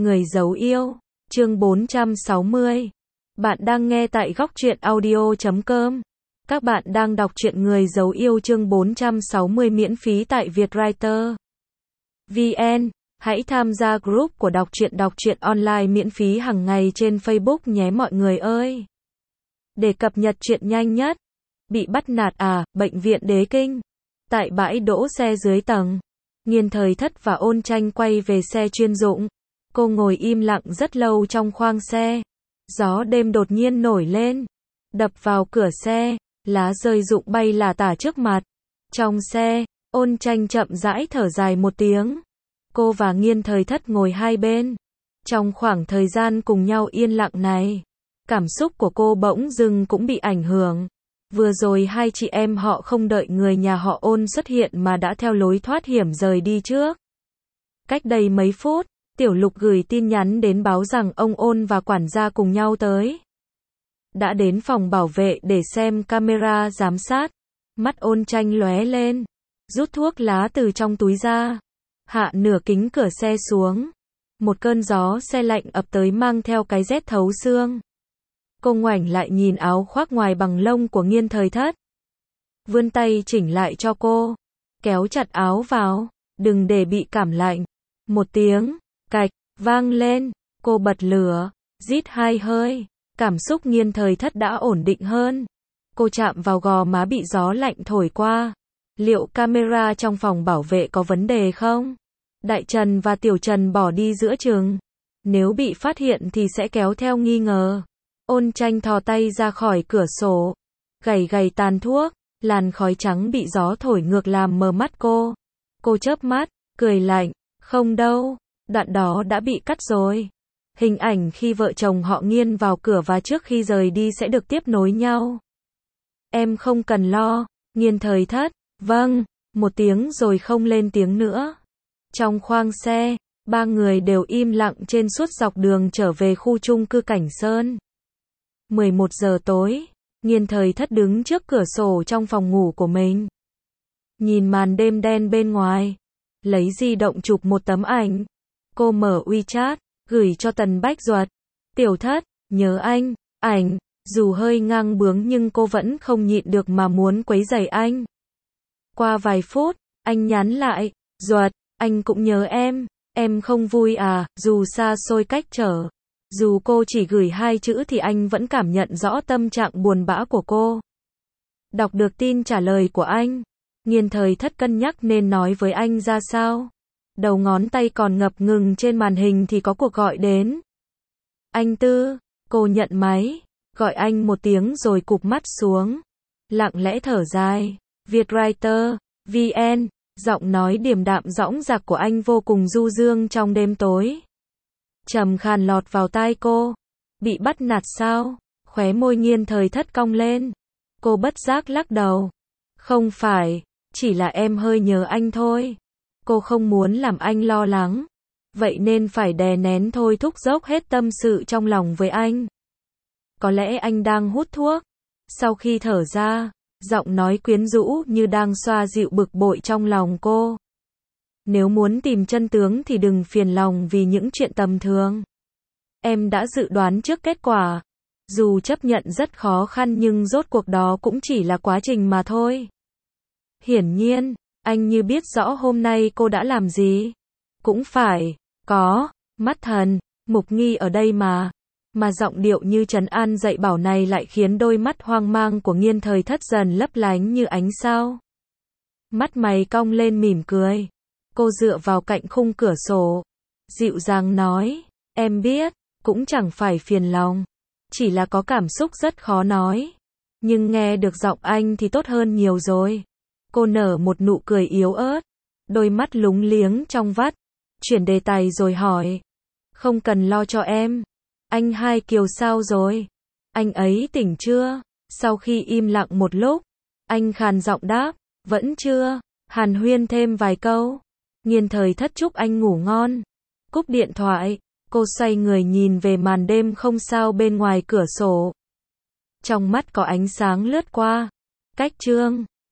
Người giấu yêu, chương 460. Bạn đang nghe tại góc truyện audio.com. Các bạn đang đọc truyện Người giấu yêu chương 460 miễn phí tại Vietwriter VN. Hãy tham gia group của đọc truyện online miễn phí hàng ngày trên Facebook nhé mọi người ơi. Để cập nhật truyện nhanh nhất. Bị bắt nạt à, bệnh viện Đế Kinh. Tại bãi đỗ xe dưới tầng, Nghiên Thời Thất và Ôn Tranh quay về xe chuyên dụng. Cô ngồi im lặng rất lâu trong khoang xe. Gió đêm đột nhiên nổi lên, đập vào cửa xe, lá rơi rụng bay lả tả trước mặt. Trong xe, Ôn Tranh chậm rãi thở dài một tiếng. Cô và Nghiên Thời Thất ngồi hai bên. Trong khoảng thời gian cùng nhau yên lặng này, cảm xúc của cô bỗng dưng cũng bị ảnh hưởng. Vừa rồi hai chị em họ không đợi người nhà họ Ôn xuất hiện mà đã theo lối thoát hiểm rời đi trước. Cách đây mấy phút, Tiểu Lục gửi tin nhắn đến báo rằng ông Ôn và quản gia cùng nhau tới. Đã đến phòng bảo vệ để xem camera giám sát. Mắt Ôn Tranh lóe lên, rút thuốc lá từ trong túi ra, hạ nửa kính cửa xe xuống. Một cơn gió xe lạnh ập tới mang theo cái rét thấu xương. Cô ngoảnh lại nhìn áo khoác ngoài bằng lông của Nghiên Thời Thất. Vươn tay chỉnh lại cho cô, kéo chặt áo vào, đừng để bị cảm lạnh. Một tiếng cạch vang lên, cô bật lửa, rít hai hơi. Cảm xúc Nghiên Thời Thất đã ổn định hơn. Cô chạm vào gò má bị gió lạnh thổi qua. Liệu camera trong phòng bảo vệ có vấn đề không? Đại Trần và Tiểu Trần bỏ đi giữa chừng. Nếu bị phát hiện thì sẽ kéo theo nghi ngờ. Ôn Tranh thò tay ra khỏi cửa sổ, gầy gầy tàn thuốc, làn khói trắng bị gió thổi ngược làm mờ mắt cô. Cô chớp mắt, cười lạnh, không đâu, đoạn đó đã bị cắt rồi. Hình ảnh khi vợ chồng họ Nghiên vào cửa và trước khi rời đi sẽ được tiếp nối nhau. Em không cần lo. Nghiên Thời Thất, vâng, một tiếng rồi không lên tiếng nữa. Trong khoang xe, ba người đều im lặng trên suốt dọc đường trở về khu chung cư Cảnh Sơn. 11 giờ tối, Nghiên Thời Thất đứng trước cửa sổ trong phòng ngủ của mình. Nhìn màn đêm đen bên ngoài, lấy di động chụp một tấm ảnh. Cô mở WeChat, gửi cho Tần Bách Duật. Tiểu Thất, nhớ anh, ảnh, dù hơi ngang bướng nhưng cô vẫn không nhịn được mà muốn quấy rầy anh. Qua vài phút, anh nhắn lại, Duật, anh cũng nhớ em không vui à, dù xa xôi cách trở. Dù cô chỉ gửi hai chữ thì anh vẫn cảm nhận rõ tâm trạng buồn bã của cô. Đọc được tin trả lời của anh, Nghiên Thời Thất cân nhắc nên nói với anh ra sao. Đầu ngón tay còn ngập ngừng trên màn hình thì có cuộc gọi đến. Anh Tư, cô nhận máy, gọi anh một tiếng rồi cụp mắt xuống. Lặng lẽ thở dài, Vietwriter VN, giọng nói điềm đạm dõng dạc của anh vô cùng du dương trong đêm tối. Trầm khàn lọt vào tai cô. Bị bắt nạt sao? Khóe môi Nghiên Thời Thất cong lên. Cô bất giác lắc đầu. Không phải, chỉ là em hơi nhớ anh thôi. Cô không muốn làm anh lo lắng, vậy nên phải đè nén thôi thúc dốc hết tâm sự trong lòng với anh. Có lẽ anh đang hút thuốc. Sau khi thở ra, giọng nói quyến rũ như đang xoa dịu bực bội trong lòng cô. Nếu muốn tìm chân tướng thì đừng phiền lòng vì những chuyện tầm thường. Em đã dự đoán trước kết quả. Dù chấp nhận rất khó khăn nhưng rốt cuộc đó cũng chỉ là quá trình mà thôi. Hiển nhiên, anh như biết rõ hôm nay cô đã làm gì. Cũng phải, có, mắt thần, mục nghi ở đây mà. Mà giọng điệu như trấn an dạy bảo này lại khiến đôi mắt hoang mang của Nghiên Thời Thất dần lấp lánh như ánh sao. Mắt mày cong lên mỉm cười. Cô dựa vào cạnh khung cửa sổ, dịu dàng nói, em biết, cũng chẳng phải phiền lòng. Chỉ là có cảm xúc rất khó nói. Nhưng nghe được giọng anh thì tốt hơn nhiều rồi. Cô nở một nụ cười yếu ớt, đôi mắt lúng liếng trong vắt, chuyển đề tài rồi hỏi. Không cần lo cho em. Anh Hai Kiều sao rồi? Anh ấy tỉnh chưa? Sau khi im lặng một lúc, anh khàn giọng đáp, vẫn chưa. Hàn huyên thêm vài câu. Nghiên Thời Thất chúc anh ngủ ngon. Cúp điện thoại, cô xoay người nhìn về màn đêm không sao bên ngoài cửa sổ. Trong mắt có ánh sáng lướt qua. Cách chương